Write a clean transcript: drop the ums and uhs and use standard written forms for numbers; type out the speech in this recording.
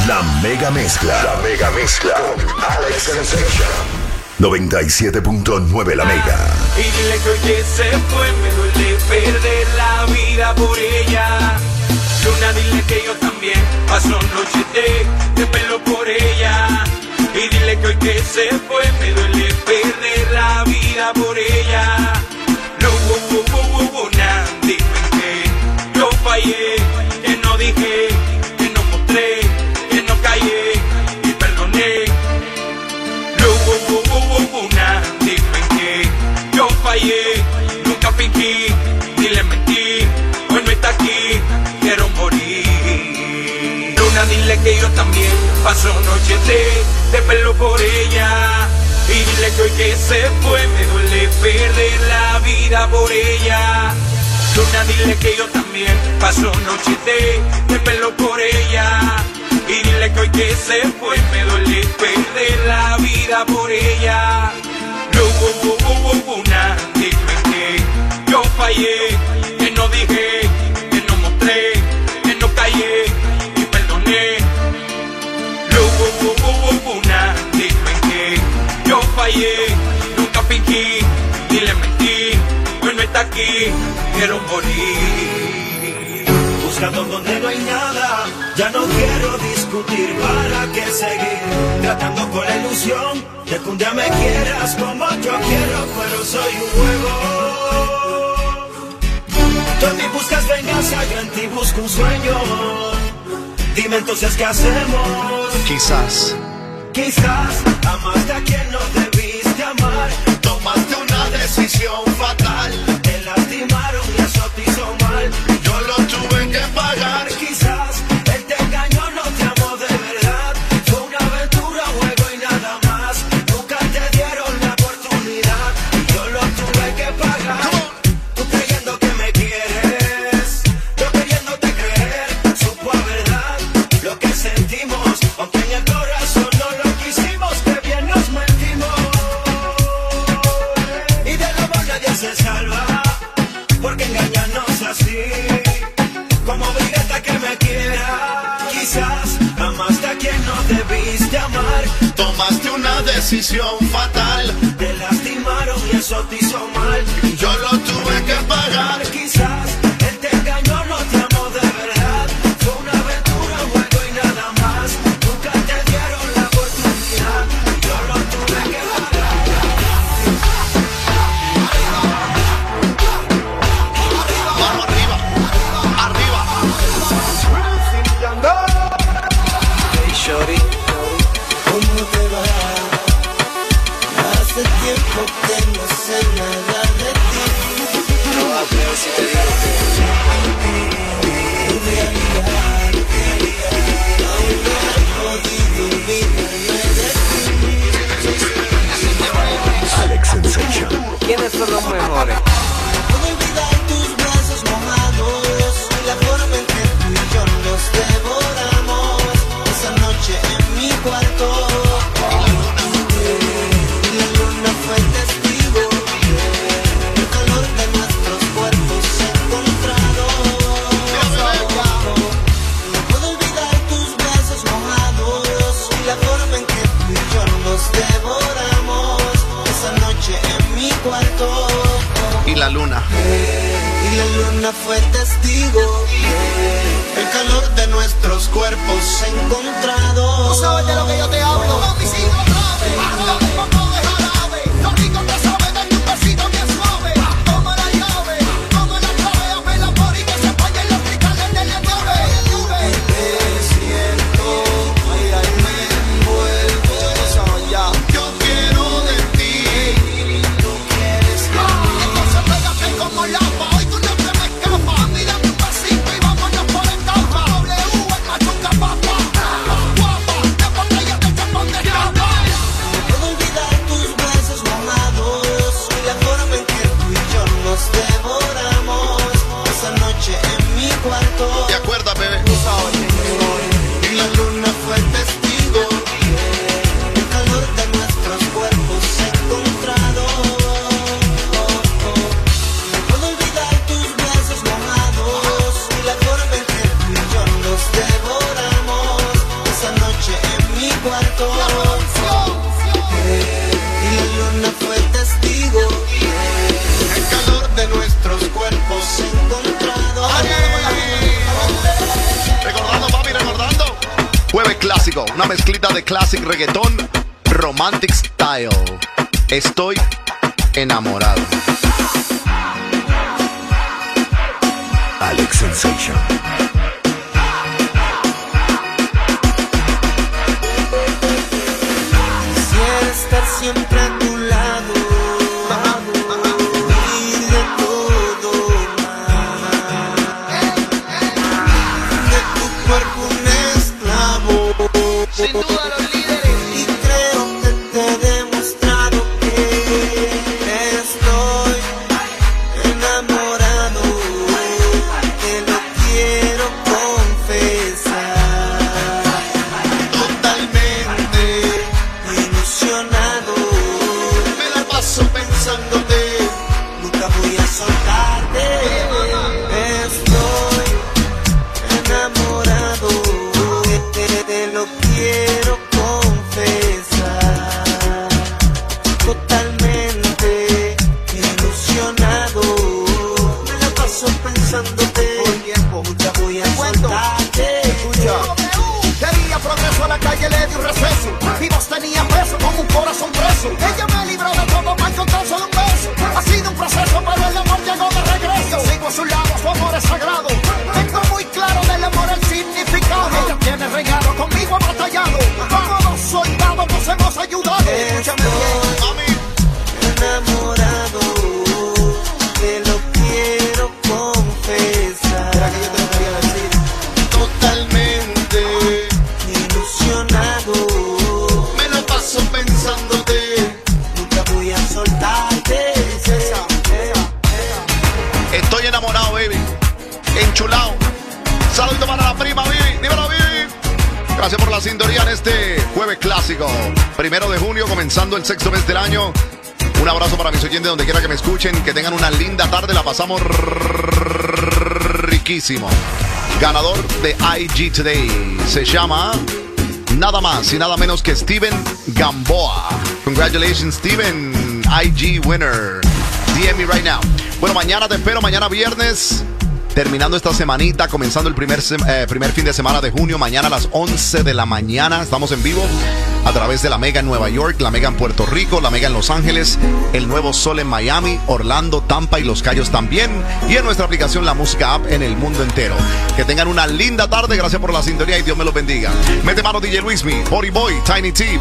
La mega mezcla. La mega mezcla con Alex Sensation. 97.9 La Mega. Y dile que hoy que se fue, me duele perder la vida por ella. Luna, dile que yo también paso noches de pelo por ella. Y dile que hoy que se fue, me duele perder la vida por ella. No hubo nada, dime que yo fallé, que no dije, que no mostré, que no callé y perdoné. No hubo nada, dime que yo fallé, nunca fingí, ni le mentí, hoy no está aquí, quiero morir. Luna, dile que yo también paso noches de pelo por ella. Y dile que hoy que se fue, me duele perder la vida por ella. Luna, dile que yo también paso noches de pelo por ella. Y dile que hoy que se fue, me duele perder la vida por ella. No hubo nada, dime que yo fallé, que no dije, que no mostré, que no callé y perdoné. No hubo nada, dime que yo fallé, nunca fingí, ni le mentí, hoy no está aquí, quiero morir. Buscando donde no hay nada, ya no quiero discutir, para qué seguir tratando con la ilusión de que un día me quieras como yo quiero, pero soy un juego. Tú en mí buscas venganza, yo en ti busco un sueño. Dime entonces qué hacemos. Quizás amaste a quien no debiste amar. Tomaste una decisión fatal. Te lastimaron y eso te hizo mal. Yo lo tuve que pagar. Quizás él te engañó, no te amó de verdad. Fue una aventura, juego y nada más. Nunca te dieron la oportunidad y yo lo tuve que pagar. Tú creyendo que me quieres, yo queriéndote creer. Supo a verdad lo que sentimos, aunque en el corazón no lo quisimos, que bien nos mentimos. Y del amor nadie se salva, porque engañarnos así, como obligarte a que me quiera. Quizás amaste a quien no debiste amar. Tomaste una decisión fatal. Te lastimaron y eso te hizo mal. Yo lo tuve que pagar. Quizás él te engañó, no te amó de verdad. Fue una aventura, un juego y nada más. Nunca te dieron la oportunidad. Yo lo tuve que pagar. vamos arriba. Hey shorty, ¿cómo te va? Hace tiempo que no sé nada de ti. No, a ver si te digo Tu realidad, aún no he podido olvidarme de ti. Alex Sensation. ¿Quiénes son los mejores? Puedo olvidar tus brazos mojados y la forma en que tú y yo nos devoramos esa noche en mi cuarto. Y la luna fue testigo, el calor de nuestros cuerpos encontrados. No puedo olvidar tus brazos mojados y la forma en que tú y yo nos devoramos esa noche en mi cuarto. Y la luna. Y la luna fue testigo, el calor de nuestros cuerpos encontrados. ¿Tú sabes de lo que yo te hablo? Mami, sigue otra vez. Dame un poco de jarabe. Lo rico que sabe, dame un besito bien suave. Toma la llave, toma la clave. Abre la por y que se vayan los cristales de la llave. Te siento, mira y me envuelvo. Yo quiero de ti. Tú quieres de mí. Entonces pégate como lava. Hoy tú no te me escapas. Mira tu pasito y vámonos por etapa. despertó. Y la luna fue testigo. El calor de nuestros cuerpos encontrados. Recordando, papi, recordando. Jueves clásico, una mezclita de classic reggaetón, romantic style. Estoy enamorado. Alex Sensation. Quisiera estar siempre a tu lado. Vivir de todo más. De tu cuerpo un esclavo. Sin duda los líderes. Y creo que te he demostrado que estoy enamorado. Te lo quiero confesar. Totalmente ilusionado. Me la paso pensándote. Nunca voy a soltarte. Estoy enamorado. Te lo quiero confesar. Totalmente ilusionado. Me la paso pensándote. Nunca voy a soltarte. Quería progreso a la calle, le di un receso. Mi voz tenía peso como un corazón preso. Ella me libró de todo para encontrar solo un beso. Ha sido un proceso, pero el amor llegó de regreso. Sigo a su lado, su amor es sagrado. Tengo muy claro del amor el significado. Ella tiene regalo, conmigo ha batallado. Como dos soldados nos hemos ayudado. Escúchame bien, mami. Enamorado. Te lo quiero confesar. Totalmente ilusionado. Me lo paso pensándote. Nunca voy a soltarte. Estoy enamorado, baby. Enchulado. Saludito para la prima, baby. Dímelo, baby. Gracias por la sintonía en este jueves clásico. 1 de junio, comenzando el 6º mes del año. Un abrazo para mis oyentes donde quiera que me escuchen. Que tengan una linda tarde. La pasamos riquísimo. Ganador de IG Today. Se llama nada más y nada menos que Steven Gamboa. Congratulations, Steven. IG winner. DM me right now. Bueno, mañana te espero. Mañana viernes. Terminando esta semanita, comenzando el primer fin de semana de junio, mañana a las 11 de la mañana. Estamos en vivo a través de la Mega en Nueva York, la Mega en Puerto Rico, la Mega en Los Ángeles, el Nuevo Sol en Miami, Orlando, Tampa y Los Cayos también. Y en nuestra aplicación La Música App en el mundo entero. Que tengan una linda tarde. Gracias por la sintonía y Dios me los bendiga. Mete mano DJ Luismi, Body Boy, Tiny T.